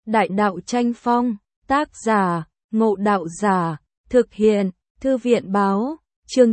Đại đạo tranh phong, tác giả, Ngộ Đạo Giả, thực hiện, Thư viện báo, chương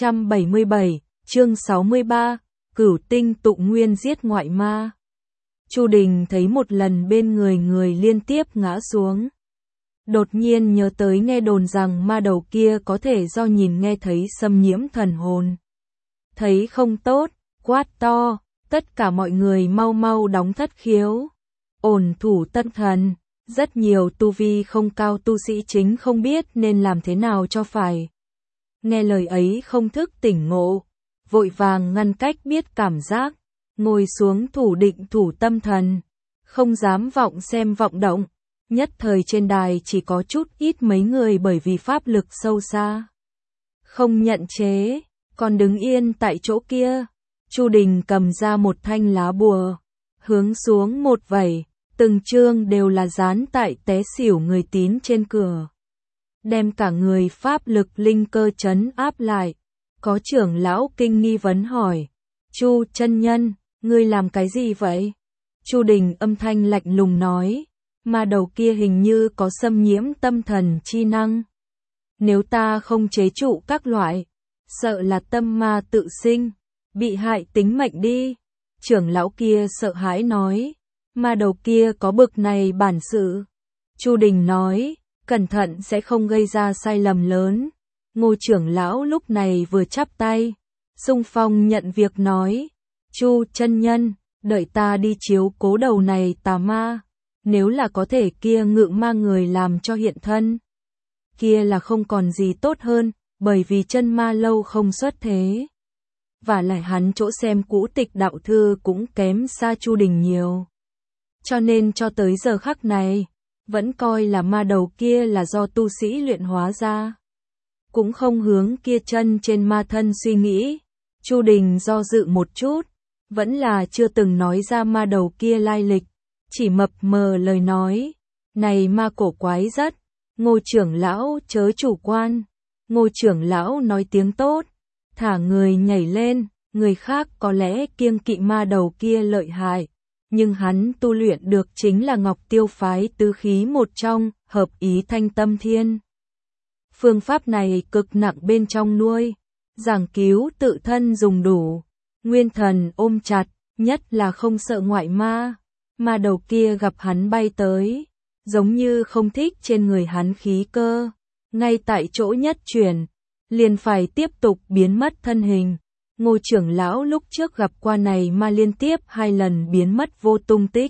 977, chương 63, Cửu tinh tụ nguyên giết ngoại ma. Chu Đình thấy một lần bên người liên tiếp ngã xuống. Đột nhiên nhớ tới nghe đồn rằng ma đầu kia có thể do nhìn nghe thấy xâm nhiễm thần hồn. Thấy không tốt, quát to, tất cả mọi người mau mau đóng thất khiếu. Ổn thủ tâm thần, rất nhiều tu vi không cao tu sĩ chính không biết nên làm thế nào cho phải. Nghe lời ấy không thức tỉnh ngộ, vội vàng ngăn cách biết cảm giác, ngồi xuống thủ định thủ tâm thần, không dám vọng xem vọng động. Nhất thời trên đài chỉ có chút ít mấy người bởi vì pháp lực sâu xa. Không nhận chế, còn đứng yên tại chỗ kia. Chu Đình cầm ra một thanh lá bùa, hướng xuống một vẩy, từng chương đều là dán tại té xỉu người tín trên cửa. Đem cả người pháp lực linh cơ trấn áp lại. Có trưởng lão kinh nghi vấn hỏi, Chu chân nhân, ngươi làm cái gì vậy? Chu Đình âm thanh lạnh lùng nói, ma đầu kia hình như có xâm nhiễm tâm thần chi năng. Nếu ta không chế trụ các loại, sợ là tâm ma tự sinh, bị hại tính mệnh đi. Trưởng lão kia sợ hãi nói, ma đầu kia có bực này bản sự. Chu Đình nói, cẩn thận sẽ không gây ra sai lầm lớn. Ngô trưởng lão lúc này vừa chắp tay, xung phong nhận việc nói, Chu chân nhân, đợi ta đi chiếu cố đầu này tà ma. Nếu là có thể kia ngự ma người làm cho hiện thân, kia là không còn gì tốt hơn, bởi vì chân ma lâu không xuất thế. Và lại hắn chỗ xem cũ tịch đạo thư cũng kém xa Chu Đình nhiều. Cho nên cho tới giờ khắc này, vẫn coi là ma đầu kia là do tu sĩ luyện hóa ra. Cũng không hướng kia chân trên ma thân suy nghĩ. Chu Đình do dự một chút, vẫn là chưa từng nói ra ma đầu kia lai lịch. Chỉ mập mờ lời nói, này ma cổ quái rất, Ngô trưởng lão chớ chủ quan. Ngô trưởng lão nói tiếng tốt, thả người nhảy lên, người khác có lẽ kiêng kỵ ma đầu kia lợi hại, nhưng hắn tu luyện được chính là Ngọc Tiêu phái tứ khí một trong, hợp ý thanh tâm thiên. Phương pháp này cực nặng bên trong nuôi, giảng cứu tự thân dùng đủ, nguyên thần ôm chặt, nhất là không sợ ngoại ma. Ma đầu kia gặp hắn bay tới, giống như không thích trên người hắn khí cơ, ngay tại chỗ nhất chuyển, liền phải tiếp tục biến mất thân hình. Ngô trưởng lão lúc trước gặp qua này ma liên tiếp 2 lần biến mất vô tung tích.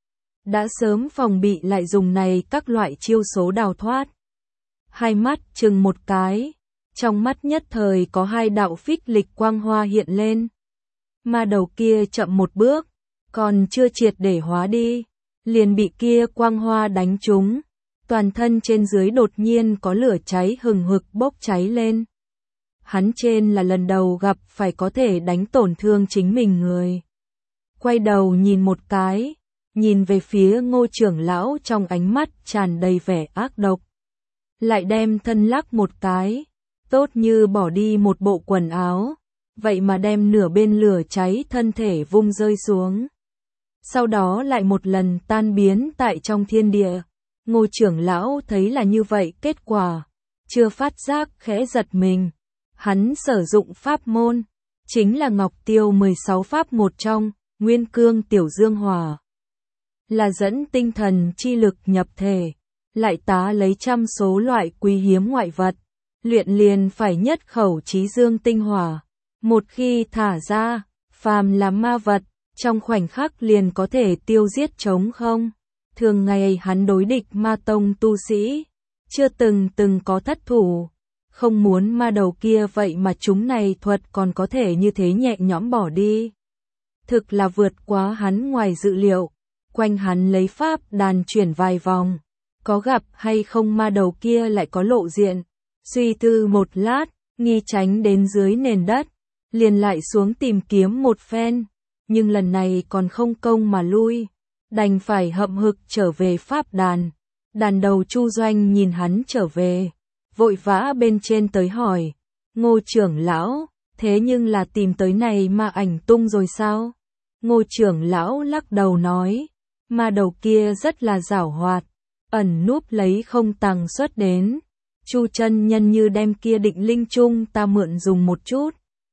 Đã sớm phòng bị lại dùng này các loại chiêu số đào thoát. Hai mắt chừng một cái, trong mắt nhất thời có 2 đạo phích lịch quang hoa hiện lên. Ma đầu kia chậm một bước, còn chưa triệt để hóa đi, liền bị kia quang hoa đánh trúng, toàn thân trên dưới đột nhiên có lửa cháy hừng hực bốc cháy lên. Hắn trên là lần đầu gặp phải có thể đánh tổn thương chính mình người. Quay đầu nhìn một cái, nhìn về phía Ngô trưởng lão trong ánh mắt tràn đầy vẻ ác độc. Lại đem thân lắc một cái, tốt như bỏ đi một bộ quần áo, vậy mà đem nửa bên lửa cháy thân thể vung rơi xuống. Sau đó lại một lần tan biến tại trong thiên địa. Ngô trưởng lão thấy là như vậy kết quả, chưa phát giác khẽ giật mình. Hắn sử dụng pháp môn, chính là Ngọc Tiêu 16 pháp một trong, Nguyên Cương Tiểu Dương Hỏa. Là dẫn tinh thần chi lực nhập thể, lại tá lấy trăm số loại quý hiếm ngoại vật, luyện liền phải nhất khẩu chí dương tinh hỏa. Một khi thả ra, phàm là ma vật, trong khoảnh khắc liền có thể tiêu giết trống không. Thường ngày hắn đối địch ma tông tu sĩ, chưa từng có thất thủ. Không muốn ma đầu kia vậy mà chúng này thuật còn có thể như thế nhẹ nhõm bỏ đi. Thực là vượt quá hắn ngoài dự liệu. Quanh hắn lấy pháp đàn chuyển vài vòng, có gặp hay không ma đầu kia lại có lộ diện. Suy tư một lát, nghi tránh đến dưới nền đất, liền lại xuống tìm kiếm một phen, nhưng lần này còn không công mà lui, đành phải hậm hực trở về pháp đàn. Đàn đầu Chu Doanh nhìn hắn trở về, vội vã bên trên tới hỏi, Ngô trưởng lão, thế nhưng là tìm tới này ma ảnh tung rồi sao? Ngô trưởng lão lắc đầu nói, Ma đầu kia rất là giảo hoạt, ẩn núp lấy không tàng xuất đến. Chu chân nhân như đem kia định linh chung ta mượn dùng một chút,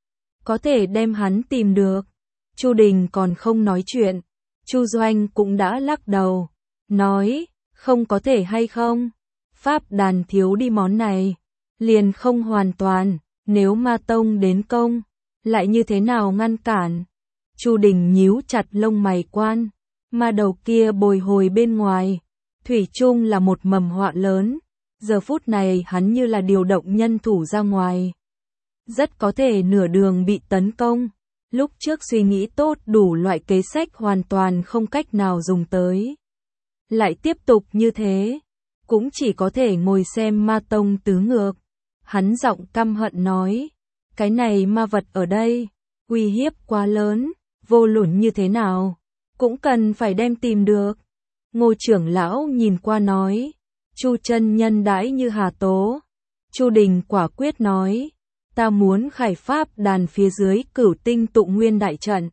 có thể đem hắn tìm được. Chu Đình còn không nói chuyện, Chu Doanh cũng đã lắc đầu, nói, không có thể hay không, pháp đàn thiếu đi món này, liền không hoàn toàn, nếu Ma Tông đến công, lại như thế nào ngăn cản. Chu Đình nhíu chặt lông mày quan, ma đầu kia bồi hồi bên ngoài, thủy chung là một mầm họa lớn, giờ phút này hắn như là điều động nhân thủ ra ngoài. Rất có thể nửa đường bị tấn công, lúc trước suy nghĩ tốt đủ loại kế sách hoàn toàn không cách nào dùng tới. Lại tiếp tục như thế, cũng chỉ có thể ngồi xem Ma Tông tứ ngược. Hắn giọng căm hận nói, cái này ma vật ở đây, uy hiếp quá lớn, vô luận như thế nào, cũng cần phải đem tìm được. Ngô trưởng lão nhìn qua nói, Chu chân nhân đãi như hà tố. Chu Đình quả quyết nói, ta muốn khải pháp đàn phía dưới Cửu Tinh Tụ Nguyên đại trận,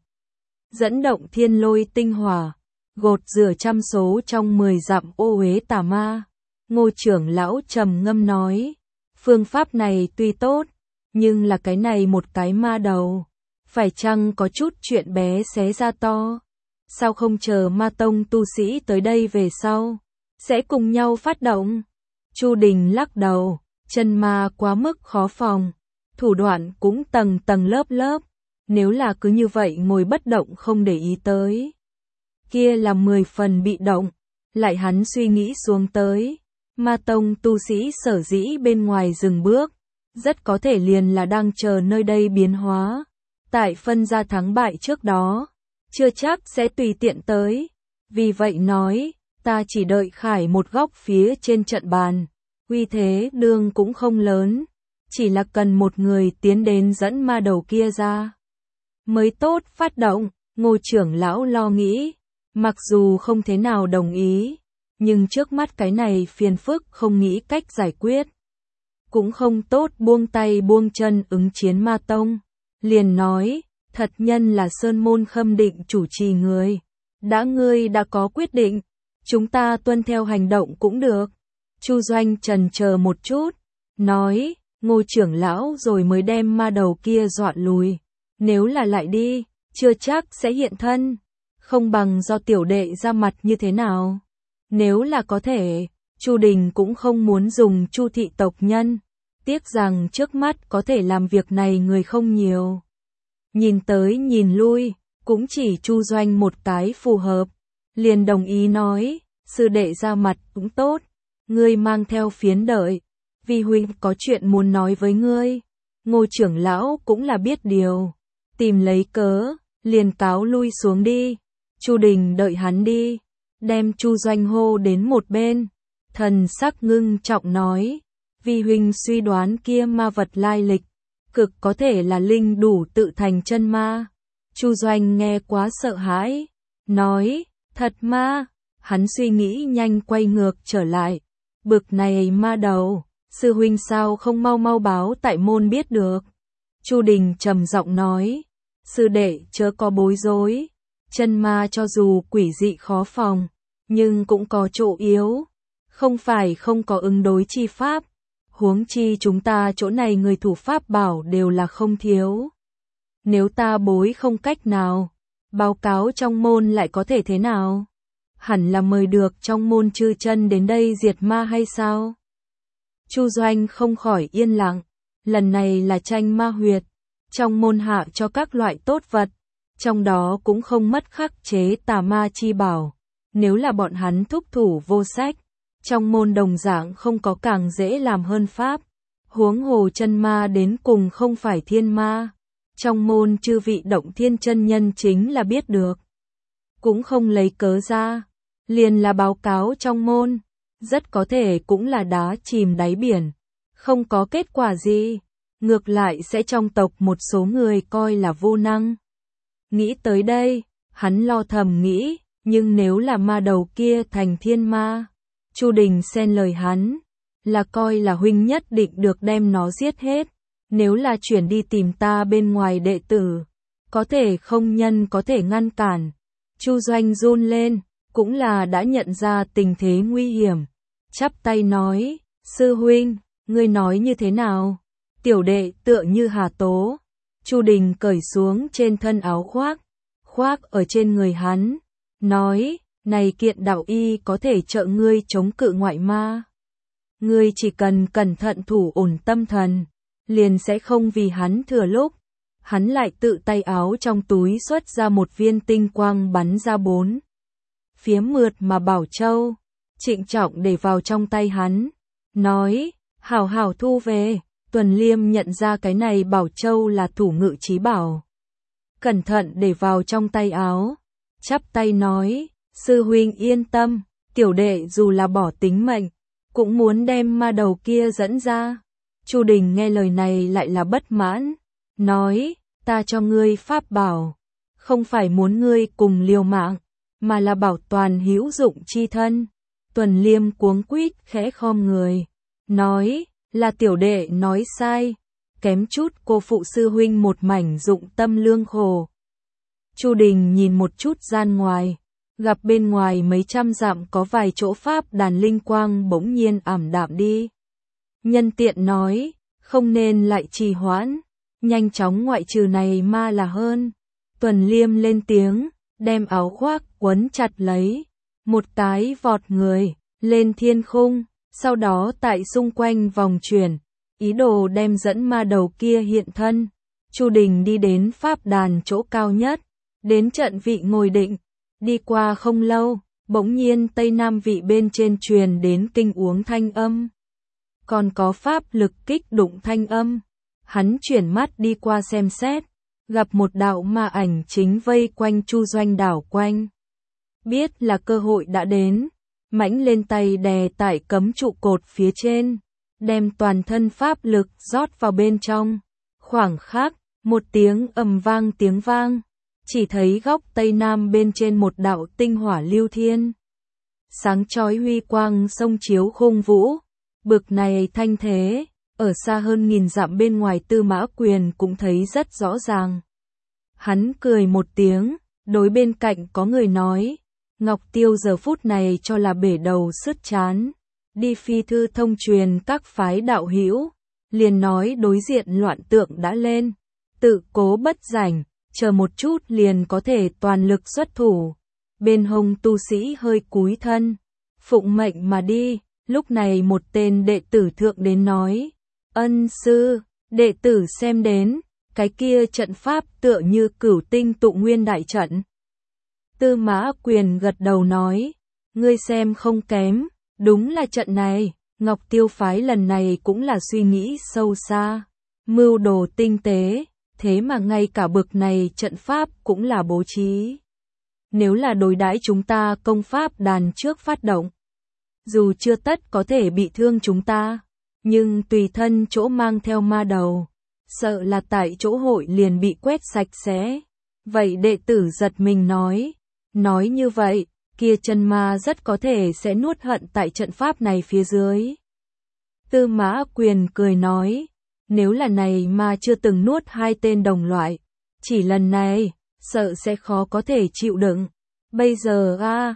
dẫn động thiên lôi tinh hỏa, gột rửa trăm số trong 10 dặm ô uế tà ma. Ngô trưởng lão trầm ngâm nói, phương pháp này tuy tốt, nhưng là cái này một cái ma đầu, phải chăng có chút chuyện bé xé ra to? Sao không chờ Ma Tông tu sĩ tới đây về sau, sẽ cùng nhau phát động? Chu Đình lắc đầu, chân ma quá mức khó phòng, thủ đoạn cũng tầng tầng lớp lớp, nếu là cứ như vậy ngồi bất động không để ý tới, kia là 10 phần bị động. Lại hắn suy nghĩ xuống tới, Ma Tông tu sĩ sở dĩ bên ngoài dừng bước, rất có thể liền là đang chờ nơi đây biến hóa. Tại phân ra thắng bại trước đó, chưa chắc sẽ tùy tiện tới. Vì vậy nói, ta chỉ đợi khải một góc phía trên trận bàn, uy thế đương cũng không lớn, chỉ là cần một người tiến đến dẫn ma đầu kia ra mới tốt phát động. Ngô trưởng lão lo nghĩ, mặc dù không thế nào đồng ý, nhưng trước mắt cái này phiền phức không nghĩ cách giải quyết, cũng không tốt buông tay buông chân ứng chiến Ma Tông. Liền nói, thật nhân là Sơn Môn Khâm Định chủ trì người, ngươi đã có quyết định, chúng ta tuân theo hành động cũng được. Chu Doanh chần chờ một chút, nói, Ngô trưởng lão rồi mới đem ma đầu kia dọa lùi, nếu là lại đi, chưa chắc sẽ hiện thân, không bằng do tiểu đệ ra mặt như thế nào. Nếu là có thể, Chu Đình cũng không muốn dùng Chu thị tộc nhân, tiếc rằng trước mắt có thể làm việc này người không nhiều. Nhìn tới nhìn lui, cũng chỉ Chu Doanh một cái phù hợp, liền đồng ý nói, sư đệ ra mặt cũng tốt, ngươi mang theo phiến đợi, vì huynh có chuyện muốn nói với ngươi. Ngô trưởng lão cũng là biết điều, tìm lấy cớ, liền cáo lui xuống đi. Chu Đình đợi hắn đi, đem Chu Doanh hô đến một bên, thần sắc ngưng trọng nói, vì huynh suy đoán kia ma vật lai lịch, cực có thể là linh đủ tự thành chân ma. Chu Doanh nghe quá sợ hãi, nói, thật ma. Hắn suy nghĩ nhanh quay ngược trở lại, bực này ma đầu, sư huynh sao không mau mau báo tại môn biết được. Chu Đình trầm giọng nói, sư đệ chớ có bối rối, chân ma cho dù quỷ dị khó phòng, nhưng cũng có chỗ yếu, không phải không có ứng đối chi pháp, huống chi chúng ta chỗ này người thủ pháp bảo đều là không thiếu. Nếu ta bối không cách nào, báo cáo trong môn lại có thể thế nào? Hẳn là mời được trong môn chư chân đến đây diệt ma hay sao? Chu Doanh không khỏi yên lặng, lần này là tranh ma huyệt, trong môn hạ cho các loại tốt vật, trong đó cũng không mất khắc chế tà ma chi bảo. Nếu là bọn hắn thúc thủ vô sách, trong môn đồng dạng không có càng dễ làm hơn pháp. Huống hồ chân ma đến cùng không phải thiên ma, trong môn chư vị động thiên chân nhân chính là biết được, cũng không lấy cớ ra, liền là báo cáo trong môn, rất có thể cũng là đá chìm đáy biển, không có kết quả gì, ngược lại sẽ trong tộc một số người coi là vô năng. Nghĩ tới đây, hắn lo thầm nghĩ, nhưng nếu là ma đầu kia thành thiên ma, Chu Đình xen lời hắn, là coi là huynh nhất định được đem nó giết hết, nếu là chuyển đi tìm ta bên ngoài đệ tử, có thể không nhân có thể ngăn cản. Chu Doanh run lên, cũng là đã nhận ra tình thế nguy hiểm, chắp tay nói, sư huynh, ngươi nói như thế nào? Tiểu đệ tựa như Hà Tố. Chu Đình cởi xuống trên thân áo khoác ở trên người hắn, nói, này kiện đạo y có thể trợ ngươi chống cự ngoại ma. Ngươi chỉ cần cẩn thận thủ ổn tâm thần, liền sẽ không vì hắn thừa lúc. Hắn lại tự tay áo trong túi xuất ra một viên tinh quang bắn ra 4 phía mượt mà bảo châu, trịnh trọng để vào trong tay hắn, nói, hảo hảo thu về. Tuần Liêm nhận ra cái này bảo châu là thủ ngự chí bảo, cẩn thận để vào trong tay áo, chắp tay nói, sư huynh yên tâm, tiểu đệ dù là bỏ tính mệnh, cũng muốn đem ma đầu kia dẫn ra. Chu Đình nghe lời này lại là bất mãn, nói, ta cho ngươi pháp bảo, không phải muốn ngươi cùng liều mạng, mà là bảo toàn hữu dụng chi thân. Tuần Liêm cuống quýt khẽ khom người, nói, là tiểu đệ nói sai, kém chút cô phụ sư huynh một mảnh dụng tâm lương khổ. Chu Đình nhìn một chút gian ngoài, gặp bên ngoài mấy trăm dặm có vài chỗ pháp đàn linh quang bỗng nhiên ảm đạm đi. Nhân tiện nói, không nên lại trì hoãn, nhanh chóng ngoại trừ này ma là hơn. Tuần Liêm lên tiếng, đem áo khoác quấn chặt lấy, một cái vọt người, lên thiên khung, sau đó tại xung quanh vòng chuyển, ý đồ đem dẫn ma đầu kia hiện thân. Chu Đình đi đến pháp đàn chỗ cao nhất, đến trận vị ngồi định, đi qua không lâu, bỗng nhiên tây nam vị bên trên truyền đến kinh uống thanh âm. Còn có pháp lực kích đụng thanh âm. Hắn chuyển mắt đi qua xem xét, gặp một đạo ma ảnh chính vây quanh Chu Doanh đảo quanh. Biết là cơ hội đã đến, mãnh lên tay đè tại cấm trụ cột phía trên, đem toàn thân pháp lực rót vào bên trong. Khoảng khắc, một tiếng ầm vang tiếng vang, chỉ thấy góc tây nam bên trên một đạo tinh hỏa lưu thiên. Sáng chói huy quang sông chiếu khung vũ, bực này thanh thế, ở xa hơn nghìn dặm bên ngoài Tư Mã Quyền cũng thấy rất rõ ràng. Hắn cười một tiếng, đối bên cạnh có người nói, Ngọc Tiêu giờ phút này cho là bể đầu sứt chán, đi phi thư thông truyền các phái đạo hữu, liền nói đối diện loạn tượng đã lên, tự cố bất rảnh, chờ một chút liền có thể toàn lực xuất thủ. Bên hông tu sĩ hơi cúi thân, phụng mệnh mà đi. Lúc này một tên đệ tử thượng đến nói, ân sư, đệ tử xem đến, cái kia trận pháp tựa như Cửu Tinh Tụ Nguyên đại trận. Tư Mã Quyền gật đầu nói, ngươi xem không kém, đúng là trận này. Ngọc Tiêu phái lần này cũng là suy nghĩ sâu xa, mưu đồ tinh tế, thế mà ngay cả bực này trận pháp cũng là bố trí. Nếu là đối đãi chúng ta công pháp đàn trước phát động, dù chưa tất có thể bị thương chúng ta, nhưng tùy thân chỗ mang theo ma đầu, sợ là tại chỗ hội liền bị quét sạch sẽ. Vậy đệ tử giật mình nói như vậy, kia chân ma rất có thể sẽ nuốt hận tại trận pháp này phía dưới. Tư Mã Quyền cười nói, nếu là này ma chưa từng nuốt hai tên đồng loại, chỉ lần này, sợ sẽ khó có thể chịu đựng. Bây giờ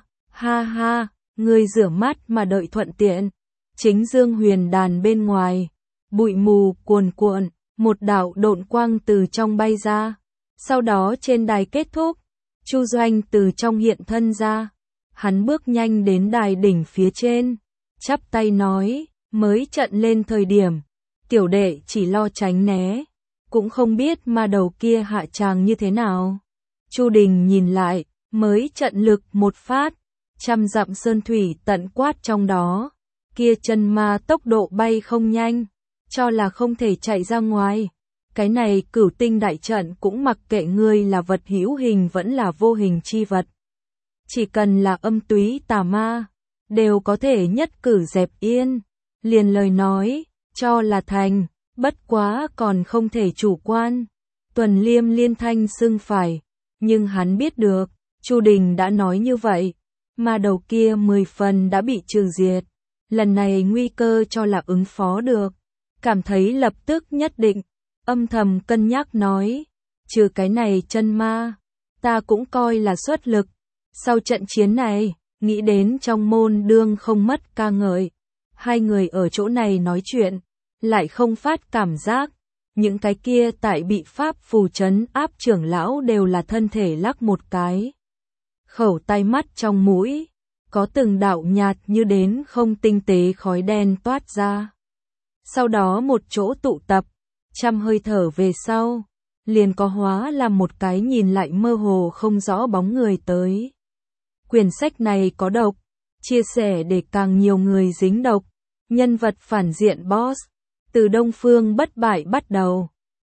ha ha, ngươi rửa mắt mà đợi thuận tiện. Chính Dương Huyền đàn bên ngoài, bụi mù cuồn cuộn, một đạo độn quang từ trong bay ra. Sau đó trên đài kết thúc, Chu Doanh từ trong hiện thân ra. Hắn bước nhanh đến đài đỉnh phía trên, chắp tay nói, mới trận lên thời điểm, tiểu đệ chỉ lo tránh né, cũng không biết ma đầu kia hạ tràng như thế nào. Chu Đình nhìn lại, mới trận lực một phát, trăm dặm sơn thủy tận quát trong đó, kia chân ma tốc độ bay không nhanh, cho là không thể chạy ra ngoài. Cái này Cửu Tinh đại trận cũng mặc kệ ngươi là vật hữu hình vẫn là vô hình chi vật. Chỉ cần là âm túy tà ma, đều có thể nhất cử dẹp yên. Liền lời nói, cho là thành, bất quá còn không thể chủ quan. Tuần Liêm liên thanh xưng phải, nhưng hắn biết được, Chu Đình đã nói như vậy, ma đầu kia 10 phần đã bị trừ diệt. Lần này nguy cơ cho là ứng phó được, cảm thấy lập tức nhất định, âm thầm cân nhắc nói, trừ cái này chân ma, ta cũng coi là xuất lực. Sau trận chiến này, nghĩ đến trong môn đương không mất ca ngợi. Hai người ở chỗ này nói chuyện, lại không phát cảm giác. Những cái kia tại bị pháp phù trấn áp trưởng lão đều là thân thể lắc một cái. Khẩu tay mắt trong mũi, có từng đạo nhạt như đến không tinh tế khói đen toát ra. Sau đó một chỗ tụ tập, trăm hơi thở về sau, liền có hóa làm một cái nhìn lại mơ hồ không rõ bóng người tới. Quyển sách này có độc, chia sẻ để càng nhiều người dính độc. Nhân vật phản diện boss, từ Đông Phương bất bại bắt đầu.